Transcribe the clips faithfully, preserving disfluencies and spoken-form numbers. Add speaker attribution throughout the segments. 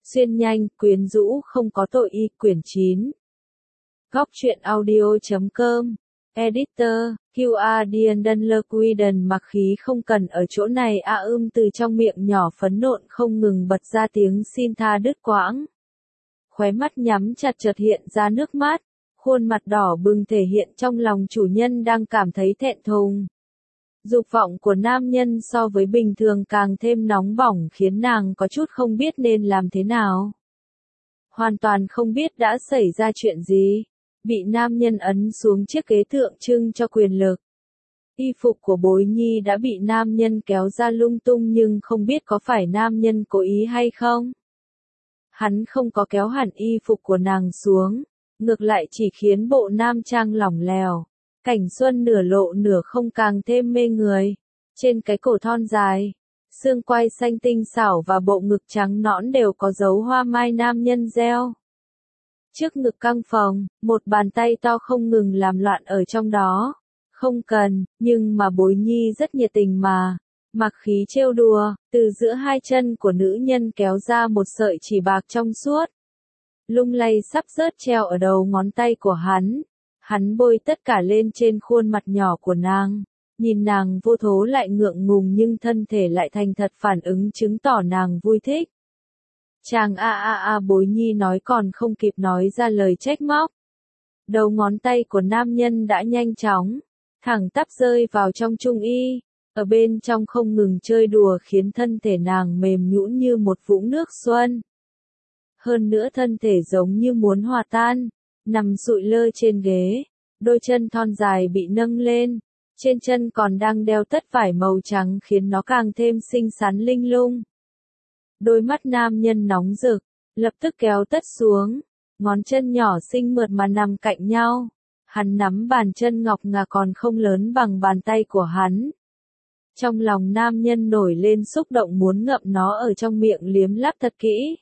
Speaker 1: Xuyên nhanh, quyến rũ không có tội y, quyển chín. Góc truyện audio chấm com. Editor, Q R Diendler Quiden mặc khí không cần ở chỗ này a ưm từ trong miệng nhỏ phấn nộn không ngừng bật ra tiếng xin tha đứt quãng. Khóe mắt nhắm chặt chợt hiện ra nước mắt, khuôn mặt đỏ bừng thể hiện trong lòng chủ nhân đang cảm thấy thẹn thùng. Dục vọng của nam nhân so với bình thường càng thêm nóng bỏng khiến nàng có chút không biết nên làm thế nào. Hoàn toàn không biết đã xảy ra chuyện gì. Bị nam nhân ấn xuống chiếc ghế tượng trưng cho quyền lực. Y phục của Bối Nhi đã bị nam nhân kéo ra lung tung nhưng không biết có phải nam nhân cố ý hay không. Hắn không có kéo hẳn y phục của nàng xuống, ngược lại chỉ khiến bộ nam trang lỏng lẻo. Cảnh xuân nửa lộ nửa không càng thêm mê người. Trên cái cổ thon dài, xương quai xanh tinh xảo và bộ ngực trắng nõn đều có dấu hoa mai nam nhân gieo. Trước ngực căng phồng, một bàn tay to không ngừng làm loạn ở trong đó. Không cần, nhưng mà Bối Nhi rất nhiệt tình mà. Mặc khí trêu đùa, từ giữa hai chân của nữ nhân kéo ra một sợi chỉ bạc trong suốt. Lung lay sắp rớt treo ở đầu ngón tay của hắn. Hắn bôi tất cả lên trên khuôn mặt nhỏ của nàng. Nhìn nàng vô thố lại ngượng ngùng nhưng thân thể lại thành thật phản ứng chứng tỏ nàng vui thích. Chàng a a a Bối Nhi nói còn không kịp nói ra lời trách móc. Đầu ngón tay của nam nhân đã nhanh chóng, thẳng tắp rơi vào trong trung y, ở bên trong không ngừng chơi đùa khiến thân thể nàng mềm nhũn như một vũng nước xuân. Hơn nữa thân thể giống như muốn hòa tan, nằm sụi lơ trên ghế, đôi chân thon dài bị nâng lên, trên chân còn đang đeo tất vải màu trắng khiến nó càng thêm xinh xắn linh lung. Đôi mắt nam nhân nóng rực, lập tức kéo tất xuống, ngón chân nhỏ xinh mượt mà nằm cạnh nhau. Hắn nắm bàn chân ngọc ngà còn không lớn bằng bàn tay của hắn. Trong lòng nam nhân nổi lên xúc động muốn ngậm nó ở trong miệng liếm láp thật kỹ.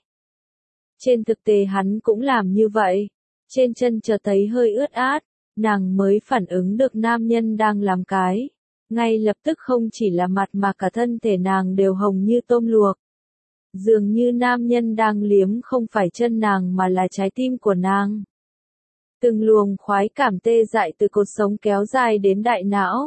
Speaker 1: Trên thực tế hắn cũng làm như vậy. Trên chân chợt thấy hơi ướt át, nàng mới phản ứng được nam nhân đang làm cái. Ngay lập tức không chỉ là mặt mà cả thân thể nàng đều hồng như tôm luộc. Dường như nam nhân đang liếm không phải chân nàng mà là trái tim của nàng. Từng luồng khoái cảm tê dại từ cột sống kéo dài đến đại não.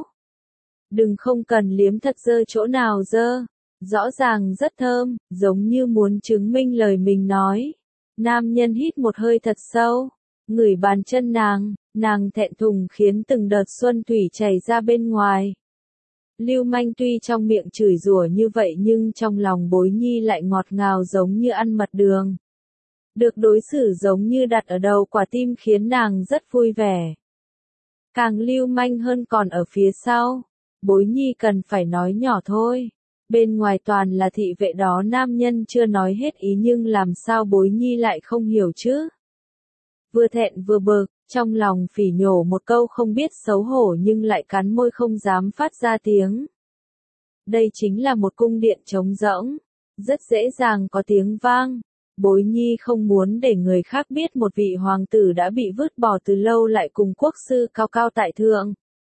Speaker 1: Đừng không cần liếm thật dơ chỗ nào dơ. Rõ ràng rất thơm, giống như muốn chứng minh lời mình nói. Nam nhân hít một hơi thật sâu, ngửi bàn chân nàng, nàng thẹn thùng khiến từng đợt xuân thủy chảy ra bên ngoài. Lưu manh tuy trong miệng chửi rủa như vậy nhưng trong lòng Bối Nhi lại ngọt ngào giống như ăn mật đường. Được đối xử giống như đặt ở đầu quả tim khiến nàng rất vui vẻ. Càng lưu manh hơn còn ở phía sau. Bối Nhi cần phải nói nhỏ thôi. Bên ngoài toàn là thị vệ đó nam nhân chưa nói hết ý nhưng làm sao Bối Nhi lại không hiểu chứ. Vừa thẹn vừa bực, trong lòng phỉ nhổ một câu không biết xấu hổ nhưng lại cắn môi không dám phát ra tiếng. Đây chính là một cung điện trống rỗng, rất dễ dàng có tiếng vang. Bối Nhi không muốn để người khác biết một vị hoàng tử đã bị vứt bỏ từ lâu lại cùng quốc sư cao cao tại thượng.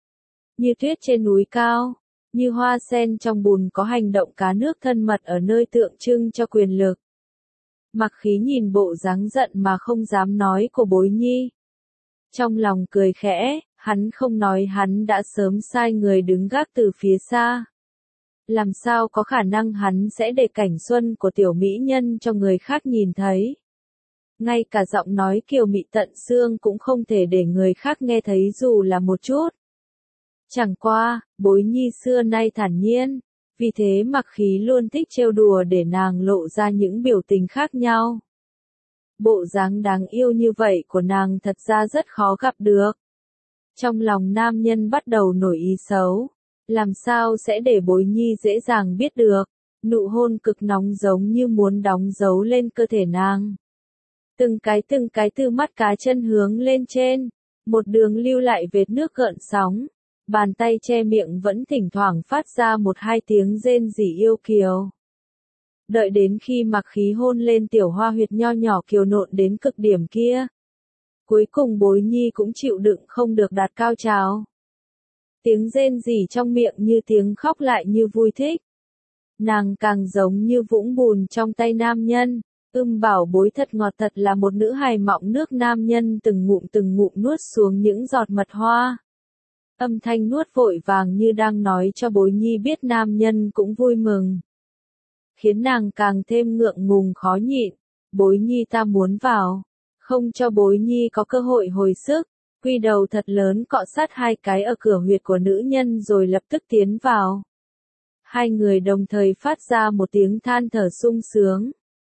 Speaker 1: Như tuyết trên núi cao, như hoa sen trong bùn có hành động cá nước thân mật ở nơi tượng trưng cho quyền lực. Mặc khí nhìn bộ dáng giận mà không dám nói của Bối Nhi. Trong lòng cười khẽ, hắn không nói hắn đã sớm sai người đứng gác từ phía xa. Làm sao có khả năng hắn sẽ để cảnh xuân của tiểu mỹ nhân cho người khác nhìn thấy. Ngay cả giọng nói kiều mị tận xương cũng không thể để người khác nghe thấy dù là một chút. Chẳng qua, Bối Nhi xưa nay thản nhiên, vì thế mặc khí luôn thích trêu đùa để nàng lộ ra những biểu tình khác nhau. Bộ dáng đáng yêu như vậy của nàng thật ra rất khó gặp được. Trong lòng nam nhân bắt đầu nổi ý xấu. Làm sao sẽ để Bối Nhi dễ dàng biết được. Nụ hôn cực nóng giống như muốn đóng dấu lên cơ thể nàng. Từng cái từng cái từ mắt cá chân hướng lên trên. Một đường lưu lại vệt nước gợn sóng. Bàn tay che miệng vẫn thỉnh thoảng phát ra một hai tiếng rên rỉ yêu kiều. Đợi đến khi mặc khí hôn lên tiểu hoa huyệt nho nhỏ kiều nộn đến cực điểm kia. Cuối cùng Bối Nhi cũng chịu đựng không được đạt cao trào. Tiếng rên rỉ trong miệng như tiếng khóc lại như vui thích. Nàng càng giống như vũng bùn trong tay nam nhân, Ưm bảo bối thật ngọt, thật là một nữ hài mọng nước. Nam nhân từng ngụm từng ngụm nuốt xuống những giọt mật hoa. Âm thanh nuốt vội vàng như đang nói cho Bối Nhi biết nam nhân cũng vui mừng. Khiến nàng càng thêm ngượng ngùng khó nhịn. Bối Nhi, ta muốn vào. Không cho Bối Nhi có cơ hội hồi sức. Quy đầu thật lớn cọ sát hai cái ở cửa huyệt của nữ nhân rồi lập tức tiến vào. Hai người đồng thời phát ra một tiếng than thở sung sướng.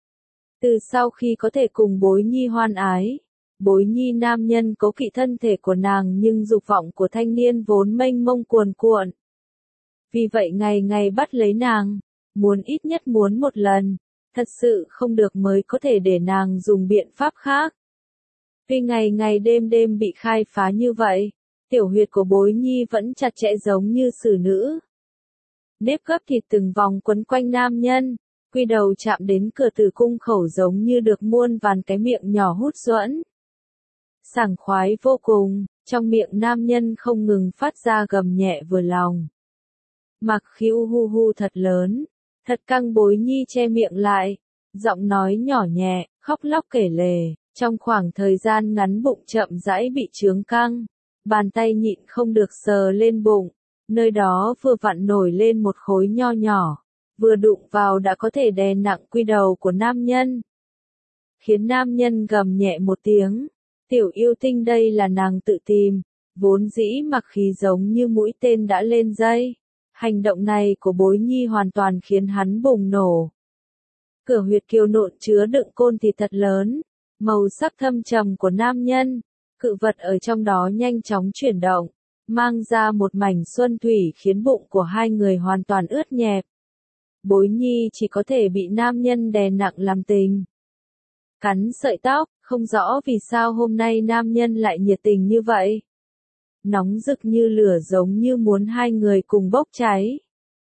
Speaker 1: Từ sau khi có thể cùng Bối Nhi hoan ái, Bối Nhi nam nhân cố kỵ thân thể của nàng nhưng dục vọng của thanh niên vốn mênh mông cuồn cuộn. Vì vậy ngày ngày bắt lấy nàng, muốn ít nhất muốn một lần, thật sự không được mới có thể để nàng dùng biện pháp khác. Vì ngày ngày đêm đêm bị khai phá như vậy, tiểu huyệt của Bối Nhi vẫn chặt chẽ giống như xử nữ. Nếp gấp thịt từng vòng quấn quanh nam nhân, quy đầu chạm đến cửa tử cung khẩu giống như được muôn vàn cái miệng nhỏ hút duẫn. Sảng khoái vô cùng, trong miệng nam nhân không ngừng phát ra gầm nhẹ vừa lòng. Mặc khiu hu hu thật lớn, thật căng. Bối Nhi che miệng lại, giọng nói nhỏ nhẹ, khóc lóc kể lể. Trong khoảng thời gian ngắn bụng chậm rãi bị chướng căng, bàn tay nhịn không được sờ lên bụng, nơi đó vừa vặn nổi lên một khối nho nhỏ, vừa đụng vào đã có thể đè nặng quy đầu của nam nhân. Khiến nam nhân gầm nhẹ một tiếng, tiểu yêu tinh đây là nàng tự tìm, vốn dĩ mặc khí giống như mũi tên đã lên dây. Hành động này của Bối Nhi hoàn toàn khiến hắn bùng nổ. Cửa huyệt kiều nộn chứa đựng côn thịt thật lớn. Màu sắc thâm trầm của nam nhân, cự vật ở trong đó nhanh chóng chuyển động, mang ra một mảnh xuân thủy khiến bụng của hai người hoàn toàn ướt nhẹp. Bối Nhi chỉ có thể bị nam nhân đè nặng làm tình. Cắn sợi tóc, không rõ vì sao hôm nay nam nhân lại nhiệt tình như vậy. Nóng rực như lửa giống như muốn hai người cùng bốc cháy.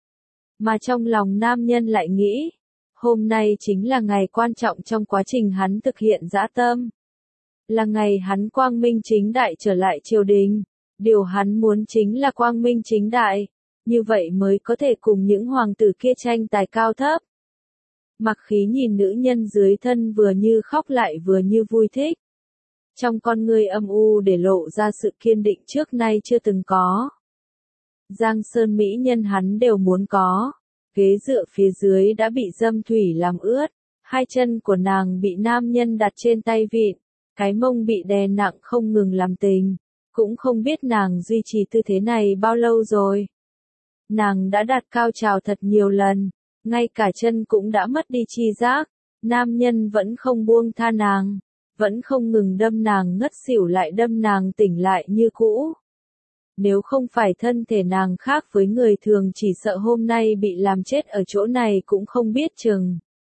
Speaker 1: Mà trong lòng nam nhân lại nghĩ, hôm nay chính là ngày quan trọng trong quá trình hắn thực hiện dã tâm. Là ngày hắn quang minh chính đại trở lại triều đình. Điều hắn muốn chính là quang minh chính đại. Như vậy mới có thể cùng những hoàng tử kia tranh tài cao thấp. Mặc khí nhìn nữ nhân dưới thân vừa như khóc lại vừa như vui thích. Trong con người âm u để lộ ra sự kiên định trước nay chưa từng có. Giang sơn mỹ nhân hắn đều muốn có. Ghế dựa phía dưới đã bị dâm thủy làm ướt, hai chân của nàng bị nam nhân đặt trên tay vịn, cái mông bị đè nặng không ngừng làm tình, cũng không biết nàng duy trì tư thế này bao lâu rồi. Nàng đã đạt cao trào thật nhiều lần, ngay cả chân cũng đã mất đi tri giác, nam nhân vẫn không buông tha nàng, vẫn không ngừng đâm nàng ngất xỉu lại đâm nàng tỉnh lại như cũ. Nếu không phải thân thể nàng khác với người thường chỉ sợ hôm nay bị làm chết ở chỗ này cũng không biết chừng.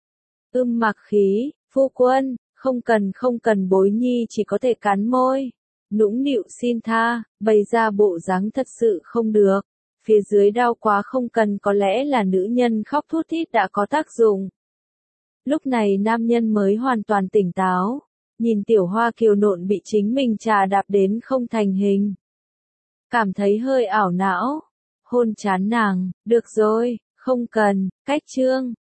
Speaker 1: Ưm mặc khí, phu quân, không cần không cần. Bối Nhi chỉ có thể cắn môi, nũng nịu xin tha, bày ra bộ dáng thật sự không được. Phía dưới đau quá không cần, có lẽ là nữ nhân khóc thút thít đã có tác dụng. Lúc này nam nhân mới hoàn toàn tỉnh táo, nhìn tiểu hoa kiều nộn bị chính mình trà đạp đến không thành hình. Cảm thấy hơi ảo não, hôn chán nàng, được rồi, không cần, cách chương.